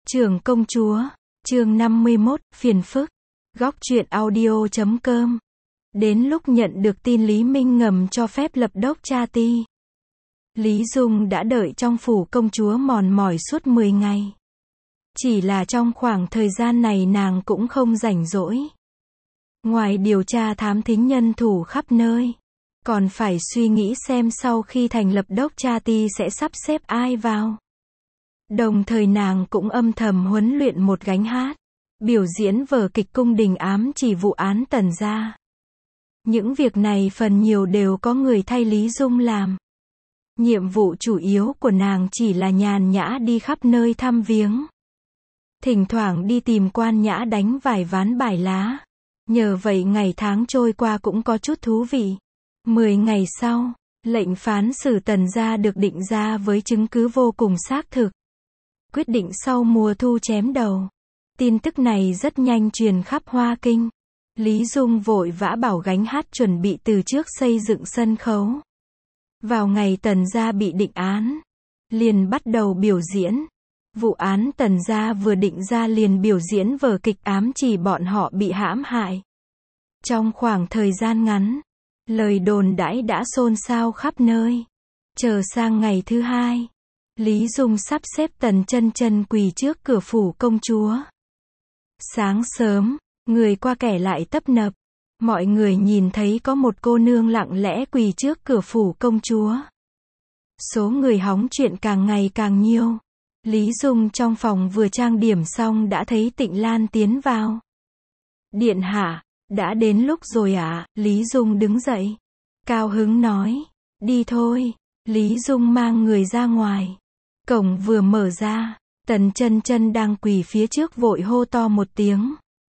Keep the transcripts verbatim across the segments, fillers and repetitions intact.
Trưởng công chúa, chương năm mươi mốt, phiền phức. Góc truyện audio chấm com. Đến lúc nhận được tin Lý Minh ngầm cho phép lập đốc cha ti, Lý Dung đã đợi trong phủ công chúa mòn mỏi suốt mười ngày. Chỉ là trong khoảng thời gian này nàng cũng không rảnh rỗi. Ngoài điều tra thám thính nhân thủ khắp nơi, còn phải suy nghĩ xem sau khi thành lập đốc cha ti sẽ sắp xếp ai vào. Đồng thời nàng cũng âm thầm huấn luyện một gánh hát, biểu diễn vở kịch cung đình ám chỉ vụ án Tần gia. Những việc này phần nhiều đều có người thay Lý Dung làm. Nhiệm vụ chủ yếu của nàng chỉ là nhàn nhã đi khắp nơi thăm viếng. Thỉnh thoảng đi tìm quan nhã đánh vài ván bài lá. Nhờ vậy ngày tháng trôi qua cũng có chút thú vị. Mười ngày sau, lệnh phán xử Tần gia được định ra với chứng cứ vô cùng xác thực. Quyết định sau mùa thu chém đầu. Tin tức này rất nhanh truyền khắp Hoa Kinh. Lý Dung vội vã bảo gánh hát chuẩn bị từ trước xây dựng sân khấu. Vào ngày Tần gia bị định án, liền bắt đầu biểu diễn. Vụ án Tần gia vừa định ra liền biểu diễn vở kịch ám chỉ bọn họ bị hãm hại. Trong khoảng thời gian ngắn, lời đồn đãi đã xôn xao khắp nơi. Chờ sang ngày thứ hai, Lý Dung sắp xếp Tần Chân Chân quỳ trước cửa phủ công chúa. Sáng sớm, người qua kẻ lại tấp nập. Mọi người nhìn thấy có một cô nương lặng lẽ quỳ trước cửa phủ công chúa. Số người hóng chuyện càng ngày càng nhiều. Lý Dung trong phòng vừa trang điểm xong đã thấy Tịnh Lan tiến vào. Điện hạ, đã đến lúc rồi ạ, à? Lý Dung đứng dậy. Cao hứng nói, đi thôi. Lý Dung mang người ra ngoài. Cổng vừa mở ra, Tần Chân Chân đang quỳ phía trước vội hô to một tiếng.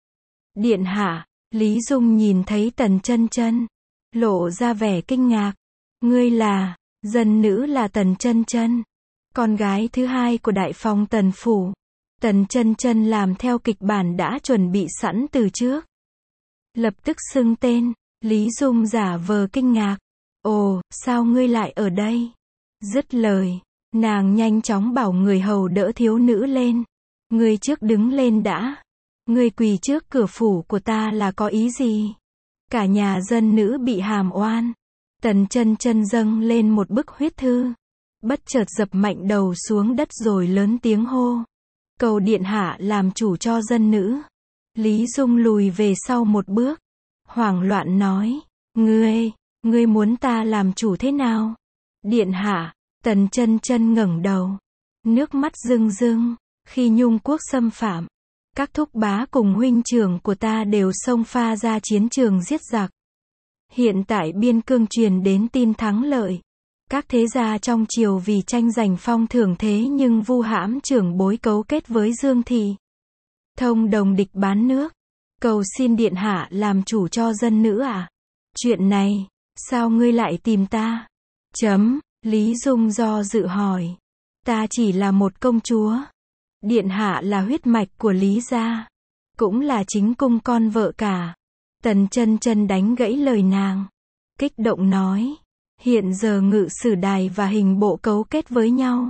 Điện hạ. Lý Dung nhìn thấy Tần Chân Chân, lộ ra vẻ kinh ngạc. Ngươi là, dân nữ là Tần Chân Chân, con gái thứ hai của đại phòng Tần phủ. Tần Chân Chân làm theo kịch bản đã chuẩn bị sẵn từ trước. Lập tức xưng tên, Lý Dung giả vờ kinh ngạc. Ồ, sao ngươi lại ở đây? Dứt lời, nàng nhanh chóng bảo người hầu đỡ thiếu nữ lên. Ngươi trước đứng lên đã. Ngươi quỳ trước cửa phủ của ta là có ý gì? Cả nhà dân nữ bị hàm oan. Tần Chân Chân dâng lên một bức huyết thư. Bất chợt dập mạnh đầu xuống đất rồi lớn tiếng hô. Cầu điện hạ làm chủ cho dân nữ. Lý Dung lùi về sau một bước. Hoảng loạn nói. Ngươi, ngươi muốn ta làm chủ thế nào? Điện hạ, Tần Chân Chân ngẩng đầu. Nước mắt rưng rưng. Khi Nhung quốc xâm phạm, các thúc bá cùng huynh trưởng của ta đều xông pha ra chiến trường giết giặc. Hiện tại biên cương truyền đến tin thắng lợi. Các thế gia trong triều vì tranh giành phong thưởng thế nhưng vu hãm trưởng bối cấu kết với Dương Thị. Thông đồng địch bán nước. Cầu xin điện hạ làm chủ cho dân nữ à? Chuyện này, sao ngươi lại tìm ta? Chấm, Lý Dung do dự hỏi. Ta chỉ là một công chúa. Điện hạ là huyết mạch của Lý gia, cũng là chính cung con vợ cả. Tần Chân Chân đánh gãy lời nàng, kích động nói, hiện giờ ngự sử đài và hình bộ cấu kết với nhau,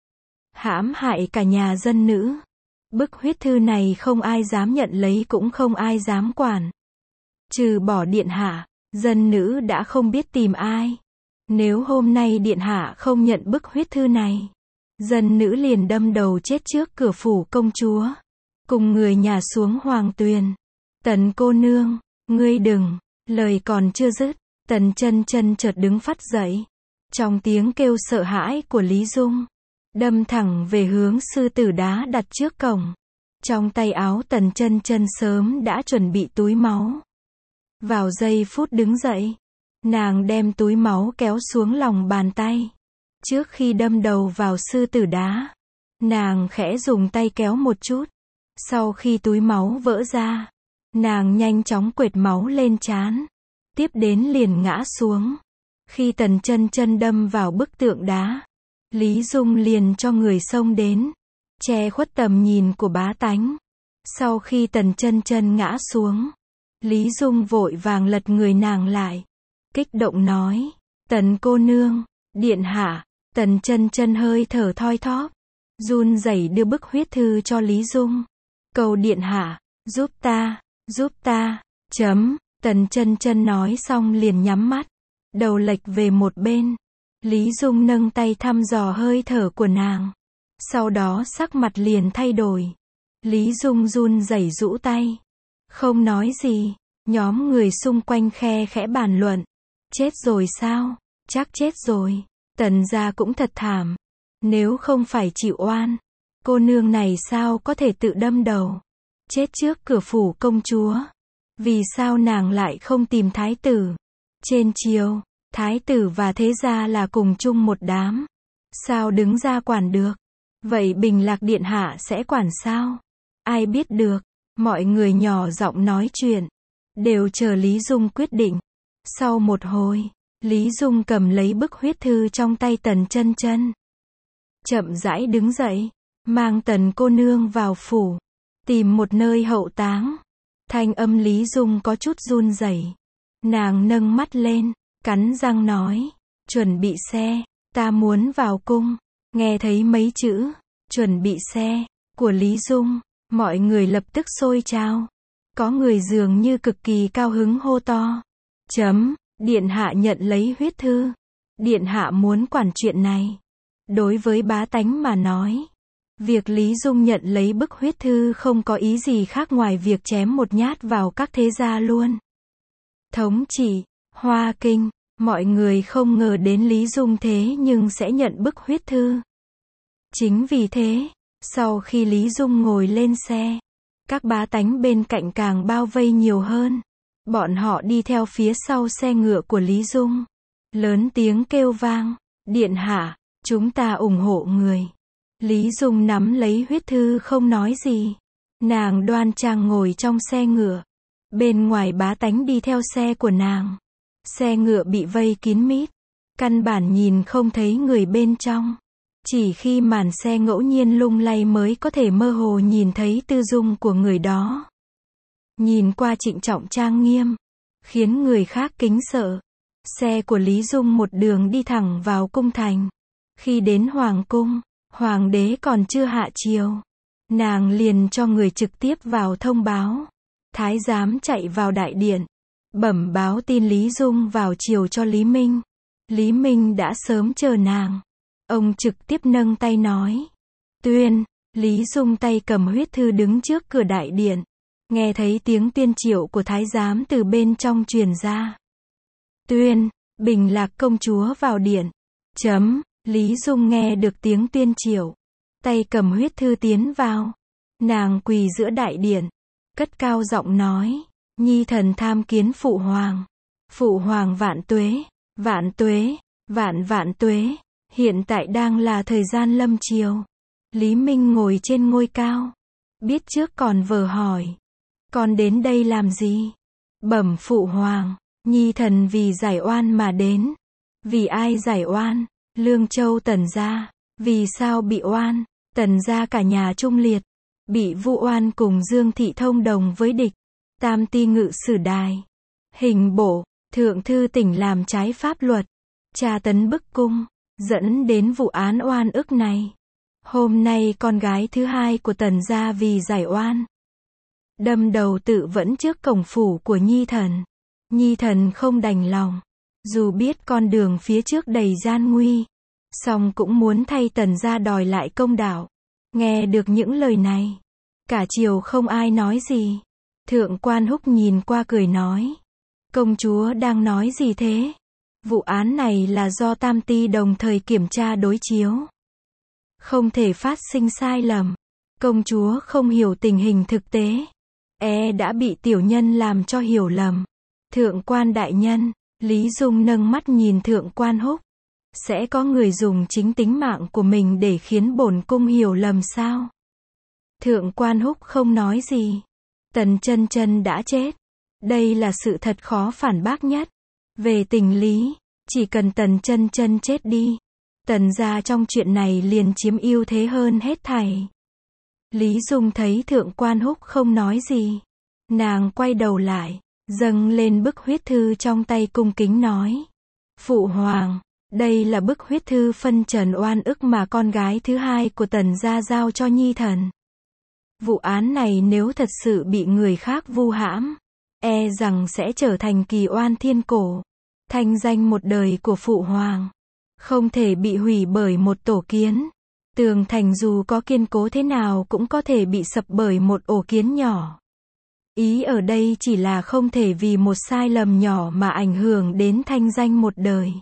hãm hại cả nhà dân nữ. Bức huyết thư này không ai dám nhận lấy cũng không ai dám quản. Trừ bỏ điện hạ, dân nữ đã không biết tìm ai. Nếu hôm nay điện hạ không nhận bức huyết thư này, dân nữ liền đâm đầu chết trước cửa phủ công chúa, cùng người nhà xuống hoàng tuyền. Tần cô nương, ngươi đừng. Lời còn chưa dứt, Tần Chân Chân chợt đứng phắt dậy. Trong tiếng kêu sợ hãi của Lý Dung, đâm thẳng về hướng sư tử đá đặt trước cổng. Trong tay áo Tần Chân Chân sớm đã chuẩn bị túi máu. Vào giây phút đứng dậy, nàng đem túi máu kéo xuống lòng bàn tay. Trước khi đâm đầu vào sư tử đá, nàng khẽ dùng tay kéo một chút. Sau khi túi máu vỡ ra, nàng nhanh chóng quệt máu lên trán. Tiếp đến liền ngã xuống. Khi Tần Chân Chân đâm vào bức tượng đá, Lý Dung liền cho người xông đến, che khuất tầm nhìn của bá tánh. Sau khi Tần Chân Chân ngã xuống, Lý Dung vội vàng lật người nàng lại, kích động nói, Tần cô nương, điện hạ. Tần Chân Chân hơi thở thoi thóp, run rẩy đưa bức huyết thư cho Lý Dung. Cầu điện hạ, giúp ta, giúp ta, chấm, Tần Chân Chân nói xong liền nhắm mắt, đầu lệch về một bên. Lý Dung nâng tay thăm dò hơi thở của nàng. Sau đó sắc mặt liền thay đổi. Lý Dung run rẩy rũ tay. Không nói gì. Nhóm người xung quanh khe khẽ bàn luận. Chết rồi sao? Chắc chết rồi. Tần gia cũng thật thảm. Nếu không phải chịu oan, cô nương này sao có thể tự đâm đầu. Chết trước cửa phủ công chúa. Vì sao nàng lại không tìm thái tử? Trên triều, thái tử và thế gia là cùng chung một đám. Sao đứng ra quản được? Vậy Bình Lạc điện hạ sẽ quản sao? Ai biết được? Mọi người nhỏ giọng nói chuyện, đều chờ Lý Dung quyết định. Sau một hồi, Lý Dung cầm lấy bức huyết thư trong tay Tần Chân Chân. Chậm rãi đứng dậy, mang Tần cô nương vào phủ, tìm một nơi hậu táng. Thanh âm Lý Dung có chút run rẩy. Nàng nâng mắt lên, cắn răng nói, chuẩn bị xe, ta muốn vào cung. Nghe thấy mấy chữ, chuẩn bị xe, của Lý Dung, mọi người lập tức xôi trao. Có người dường như cực kỳ cao hứng hô to. Chấm, điện hạ nhận lấy huyết thư. Điện hạ muốn quản chuyện này. Đối với bá tánh mà nói, việc Lý Dung nhận lấy bức huyết thư không có ý gì khác ngoài việc chém một nhát vào các thế gia luôn. Thống trị, Hoa Kinh, mọi người không ngờ đến Lý Dung thế nhưng sẽ nhận bức huyết thư. Chính vì thế, sau khi Lý Dung ngồi lên xe, các bá tánh bên cạnh càng bao vây nhiều hơn. Bọn họ đi theo phía sau xe ngựa của Lý Dung. Lớn tiếng kêu vang, điện hạ, chúng ta ủng hộ người. Lý Dung nắm lấy huyết thư không nói gì. Nàng đoan trang ngồi trong xe ngựa. Bên ngoài bá tánh đi theo xe của nàng. Xe ngựa bị vây kín mít. Căn bản nhìn không thấy người bên trong. Chỉ khi màn xe ngẫu nhiên lung lay mới có thể mơ hồ nhìn thấy tư dung của người đó. Nhìn qua trịnh trọng trang nghiêm, khiến người khác kính sợ. Xe của Lý Dung một đường đi thẳng vào cung thành. Khi đến hoàng cung, hoàng đế còn chưa hạ triều. Nàng liền cho người trực tiếp vào thông báo. Thái giám chạy vào đại điện, bẩm báo tin Lý Dung vào triều cho Lý Minh. Lý Minh đã sớm chờ nàng. Ông trực tiếp nâng tay nói. Tuyên, Lý Dung tay cầm huyết thư đứng trước cửa đại điện. Nghe thấy tiếng tuyên triệu của thái giám từ bên trong truyền ra. Tuyên, Bình Lạc công chúa vào điện. Chấm, Lý Dung nghe được tiếng tuyên triệu. Tay cầm huyết thư tiến vào. Nàng quỳ giữa đại điện. Cất cao giọng nói. Nhi thần tham kiến phụ hoàng. Phụ hoàng vạn tuế, vạn tuế, vạn vạn tuế. Hiện tại đang là thời gian lâm triều. Lý Minh ngồi trên ngôi cao. Biết trước còn vờ hỏi. Con đến đây làm gì? Bẩm phụ hoàng, nhi thần vì giải oan mà đến. Vì ai giải oan? Lương Châu Tần gia. Vì sao bị oan? Tần gia cả nhà trung liệt. Bị vu oan cùng Dương Thị thông đồng với địch. Tam ti ngự sử đài. Hình bổ, thượng thư tỉnh làm trái pháp luật. Tra tấn bức cung. Dẫn đến vụ án oan ức này. Hôm nay con gái thứ hai của Tần gia vì giải oan. Đâm đầu tự vẫn trước cổng phủ của nhi thần. Nhi thần không đành lòng. Dù biết con đường phía trước đầy gian nguy. Song cũng muốn thay Tần gia đòi lại công đạo. Nghe được những lời này. Cả triều không ai nói gì. Thượng quan Húc nhìn qua cười nói. Công chúa đang nói gì thế? Vụ án này là do tam ti đồng thời kiểm tra đối chiếu. Không thể phát sinh sai lầm. Công chúa không hiểu tình hình thực tế. E đã bị tiểu nhân làm cho hiểu lầm. Thượng quan đại nhân, Lý Dung nâng mắt nhìn thượng quan Húc. Sẽ có người dùng chính tính mạng của mình để khiến bổn cung hiểu lầm sao? Thượng quan Húc không nói gì. Tần Chân Chân đã chết. Đây là sự thật khó phản bác nhất. Về tình lý, chỉ cần Tần Chân Chân chết đi, Tần gia trong chuyện này liền chiếm ưu thế hơn hết thảy. Lý Dung thấy thượng quan Húc không nói gì. Nàng quay đầu lại, dâng lên bức huyết thư trong tay cung kính nói. Phụ hoàng, Đây là bức huyết thư phân trần oan ức mà con gái thứ hai của Tần gia giao cho Nhi Thần. Vụ án này nếu thật sự bị người khác vu hãm, e rằng sẽ trở thành kỳ oan thiên cổ. Thanh danh một đời của phụ hoàng không thể bị hủy bởi một tổ kiến. Tường thành dù có kiên cố thế nào cũng có thể bị sập bởi một ổ kiến nhỏ. Ý ở đây chỉ là không thể vì một sai lầm nhỏ mà ảnh hưởng đến thanh danh một đời.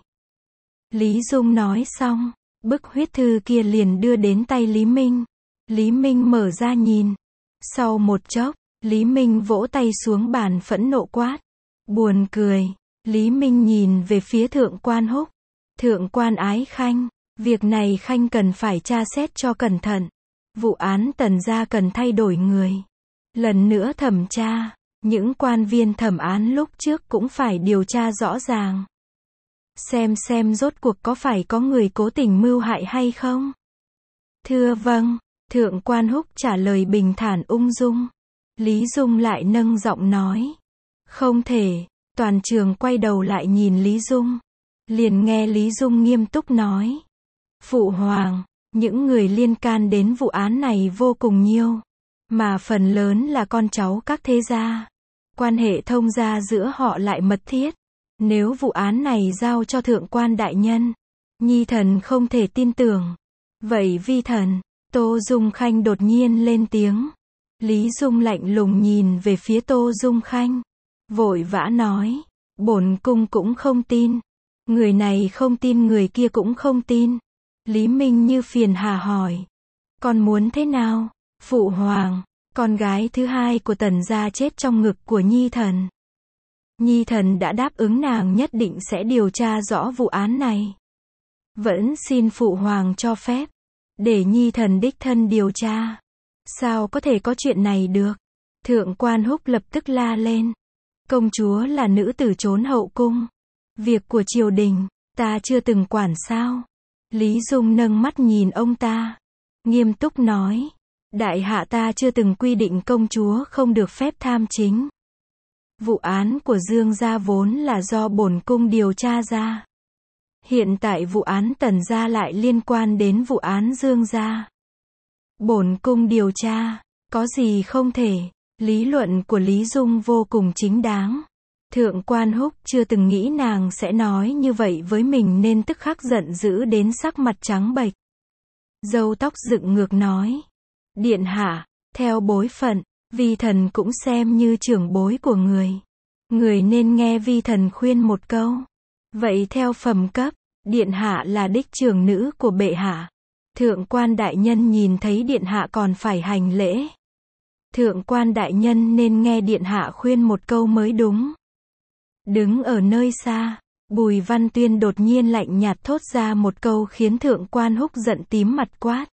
Lý Dung nói xong, bức huyết thư kia liền đưa đến tay Lý Minh. Lý Minh mở ra nhìn. Sau một chốc, Lý Minh vỗ tay xuống bàn phẫn nộ quát. Buồn cười. Lý Minh nhìn về phía Thượng quan Húc. Thượng quan Ái Khanh, việc này Khanh cần phải tra xét cho cẩn thận. Vụ án Tần gia cần thay đổi người. Lần nữa thẩm tra, những quan viên thẩm án lúc trước cũng phải điều tra rõ ràng. Xem xem rốt cuộc có phải có người cố tình mưu hại hay không? Thưa vâng, Thượng quan Húc trả lời bình thản ung dung. Lý Dung lại nâng giọng nói. Không thể, toàn trường quay đầu lại nhìn Lý Dung. Liền nghe Lý Dung nghiêm túc nói. Phụ hoàng, những người liên can đến vụ án này vô cùng nhiều, mà phần lớn là con cháu các thế gia. Quan hệ thông gia giữa họ lại mật thiết. Nếu vụ án này giao cho Thượng quan đại nhân, Nhi Thần không thể tin tưởng. Vậy vi thần, Tô Dung Khanh đột nhiên lên tiếng. Lý Dung lạnh lùng nhìn về phía Tô Dung Khanh. Vội vã nói. Bổn cung cũng không tin. Người này không tin người kia cũng không tin. Lý Minh như phiền hà hỏi. Con muốn thế nào? Phụ hoàng, con gái thứ hai của Tần gia chết trong ngực của Nhi Thần. Nhi Thần đã đáp ứng nàng nhất định sẽ điều tra rõ vụ án này. Vẫn xin phụ hoàng cho phép, để Nhi Thần đích thân điều tra. Sao có thể có chuyện này được? Thượng quan Húc lập tức la lên. Công chúa là nữ tử trốn hậu cung. Việc của triều đình, ta chưa từng quản sao? Lý Dung nâng mắt nhìn ông ta. Nghiêm túc nói. Đại hạ ta chưa từng quy định công chúa không được phép tham chính. Vụ án của Dương gia vốn là do bổn cung điều tra ra. Hiện tại vụ án Tần gia lại liên quan đến vụ án Dương gia. Bổn cung điều tra, có gì không thể? Lý luận của Lý Dung vô cùng chính đáng. Thượng quan Húc chưa từng nghĩ nàng sẽ nói như vậy với mình nên tức khắc giận dữ đến sắc mặt trắng bệch. Râu tóc dựng ngược nói. Điện hạ, theo bối phận, vi thần cũng xem như trưởng bối của người. Người nên nghe vi thần khuyên một câu. Vậy theo phẩm cấp, điện hạ là đích trưởng nữ của bệ hạ. Thượng quan đại nhân nhìn thấy điện hạ còn phải hành lễ. Thượng quan đại nhân nên nghe điện hạ khuyên một câu mới đúng. Đứng ở nơi xa, Bùi Văn Tuyên đột nhiên lạnh nhạt thốt ra một câu khiến Thượng quan Húc giận tím mặt quát.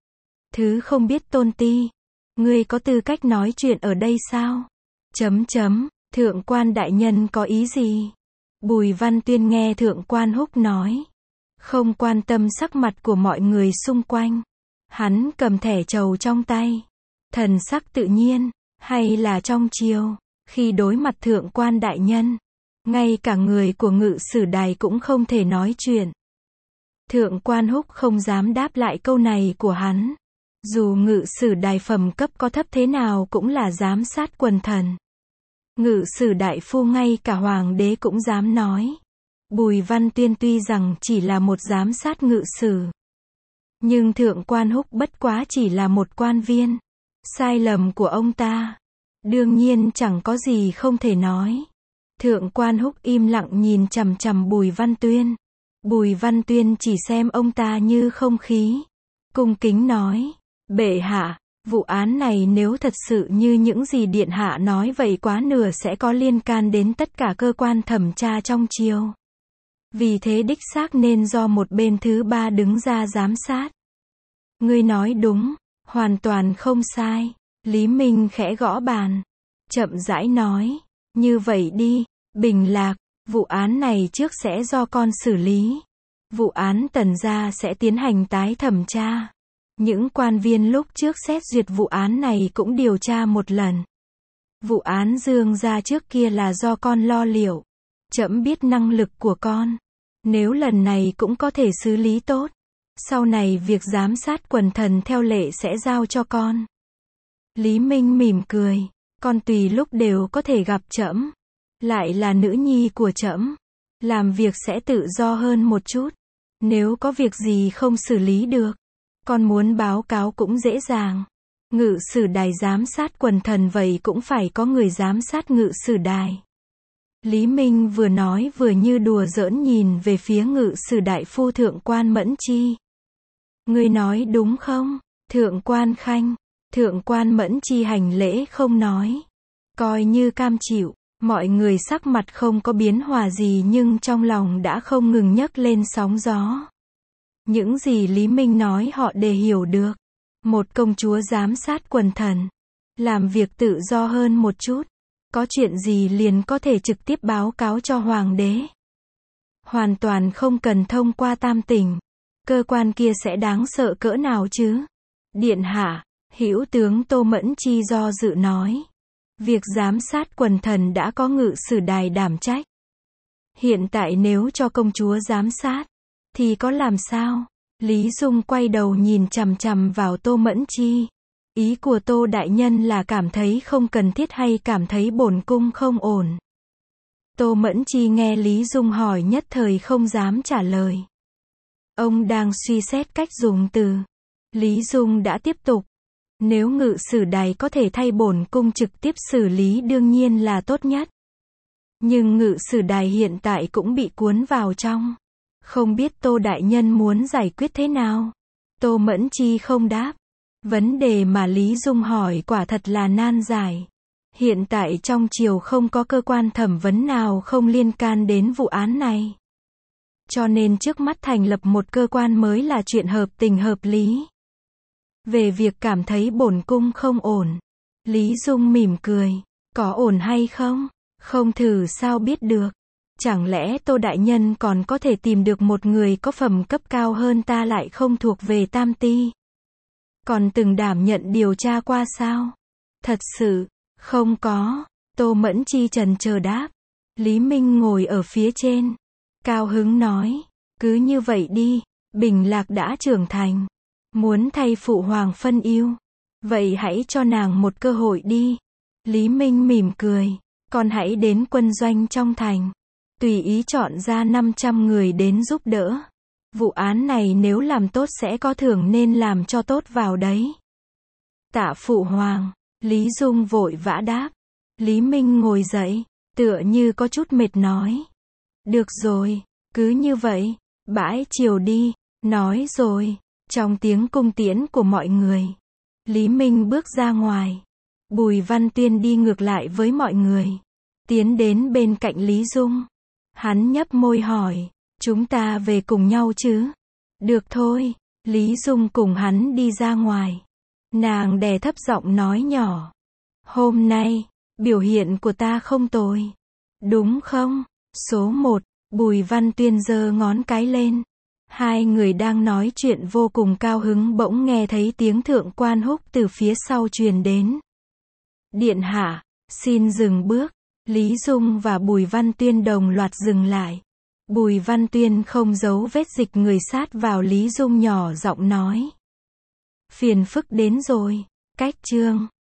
Thứ không biết tôn ti. Ngươi có tư cách nói chuyện ở đây sao? Chấm chấm, Thượng quan đại nhân có ý gì? Bùi Văn Tuyên nghe Thượng quan Húc nói. Không quan tâm sắc mặt của mọi người xung quanh. Hắn cầm thẻ trầu trong tay. Thần sắc tự nhiên, hay là trong chiều, khi đối mặt Thượng quan đại nhân. Ngay cả người của Ngự Sử Đài cũng không thể nói chuyện. Thượng quan Húc không dám đáp lại câu này của hắn. Dù Ngự Sử Đài phẩm cấp có thấp thế nào cũng là giám sát quần thần. Ngự Sử đại phu ngay cả hoàng đế cũng dám nói. Bùi Văn Tuyên tuy rằng chỉ là một giám sát ngự sử, nhưng Thượng quan Húc bất quá chỉ là một quan viên. Sai lầm của ông ta, đương nhiên chẳng có gì không thể nói. Thượng quan Húc im lặng nhìn chằm chằm Bùi Văn Tuyên. Bùi Văn Tuyên chỉ xem ông ta như không khí. Cung kính nói. Bệ hạ, vụ án này nếu thật sự như những gì điện hạ nói vậy quá nửa sẽ có liên can đến tất cả cơ quan thẩm tra trong triều. Vì thế đích xác nên do một bên thứ ba đứng ra giám sát. Ngươi nói đúng, hoàn toàn không sai. Lý Minh khẽ gõ bàn, chậm rãi nói. Như vậy đi, Bình Lạc, vụ án này trước sẽ do con xử lý. Vụ án Tần gia sẽ tiến hành tái thẩm tra. Những quan viên lúc trước xét duyệt vụ án này cũng điều tra một lần. Vụ án Dương gia trước kia là do con lo liệu. Trẫm biết năng lực của con, Nếu lần này cũng có thể xử lý tốt, sau này việc giám sát quần thần theo lệ sẽ giao cho con. Lý Minh mỉm cười, con tùy lúc đều có thể gặp trẫm, lại là nữ nhi của trẫm, làm việc sẽ tự do hơn một chút. Nếu có việc gì không xử lý được, con muốn báo cáo cũng dễ dàng. Ngự sử đài giám sát quần thần vậy cũng phải có người giám sát ngự sử đài. Lý Minh vừa nói vừa như đùa giỡn nhìn về phía ngự sử đại phu Thượng quan Mẫn Chi. Ngươi nói đúng không? Thượng quan Khanh. Thượng quan Mẫn Chi hành lễ không nói, coi như cam chịu. Mọi người sắc mặt không có biến hóa gì nhưng trong lòng đã không ngừng nhấc lên sóng gió. Những gì Lý Minh nói họ đều hiểu được. Một công chúa giám sát quần thần, làm việc tự do hơn một chút, có chuyện gì liền có thể trực tiếp báo cáo cho hoàng đế. Hoàn toàn không cần thông qua tam tỉnh. Cơ quan kia sẽ đáng sợ cỡ nào chứ? Điện hạ, hữu tướng Tô Mẫn Chi do dự nói. Việc giám sát quần thần đã có ngự sử đài đảm trách. Hiện tại nếu cho công chúa giám sát, thì có làm sao? Lý Dung quay đầu nhìn chằm chằm vào Tô Mẫn Chi. Ý của Tô đại nhân là cảm thấy không cần thiết hay cảm thấy bổn cung không ổn? Tô Mẫn Chi nghe Lý Dung hỏi nhất thời không dám trả lời. Ông đang suy xét cách dùng từ. Lý Dung đã tiếp tục. Nếu ngự sử đài có thể thay bổn cung trực tiếp xử lý đương nhiên là tốt nhất. Nhưng ngự sử đài hiện tại cũng bị cuốn vào trong. Không biết Tô đại nhân muốn giải quyết thế nào? Tô Mẫn Chi không đáp. Vấn đề mà Lý Dung hỏi quả thật là nan giải. Hiện tại trong triều không có cơ quan thẩm vấn nào không liên can đến vụ án này. Cho nên trước mắt thành lập một cơ quan mới là chuyện hợp tình hợp lý. Về việc cảm thấy bổn cung không ổn, Lý Dung mỉm cười. Có ổn hay không? Không thử sao biết được. Chẳng lẽ Tô đại nhân còn có thể tìm được một người có phẩm cấp cao hơn ta lại không thuộc về tam ti? Còn từng đảm nhận điều tra qua sao? Thật sự, không có. Tô Mẫn Chi trần chờ đáp. Lý Minh ngồi ở phía trên, cao hứng nói, cứ như vậy đi, Bình Lạc đã trưởng thành, muốn thay phụ hoàng phân ưu, vậy hãy cho nàng một cơ hội đi. Lý Minh mỉm cười, con hãy đến quân doanh trong thành, tùy ý chọn ra năm trăm người đến giúp đỡ. Vụ án này nếu làm tốt sẽ có thưởng nên làm cho tốt vào đấy. Tạ phụ hoàng. Lý Dung vội vã đáp. Lý Minh ngồi dậy, tựa như có chút mệt nói. Được rồi, cứ như vậy, bãi chiều đi, nói rồi. Trong tiếng cung tiễn của mọi người, Lý Minh bước ra ngoài. Bùi Văn Tuyên đi ngược lại với mọi người, tiến đến bên cạnh Lý Dung. Hắn nhấp môi hỏi, chúng ta về cùng nhau chứ? Được thôi. Lý Dung cùng hắn đi ra ngoài. Nàng đè thấp giọng nói nhỏ. Hôm nay, biểu hiện của ta không tồi. Đúng không? Số một, Bùi Văn Tuyên giơ ngón cái lên. Hai người đang nói chuyện vô cùng cao hứng bỗng nghe thấy tiếng Thượng quan Húc từ phía sau truyền đến. Điện hạ, xin dừng bước. Lý Dung và Bùi Văn Tuyên đồng loạt dừng lại. Bùi Văn Tuyên không giấu vết dịch người sát vào Lý Dung nhỏ giọng nói. Phiền phức đến rồi. Cách chương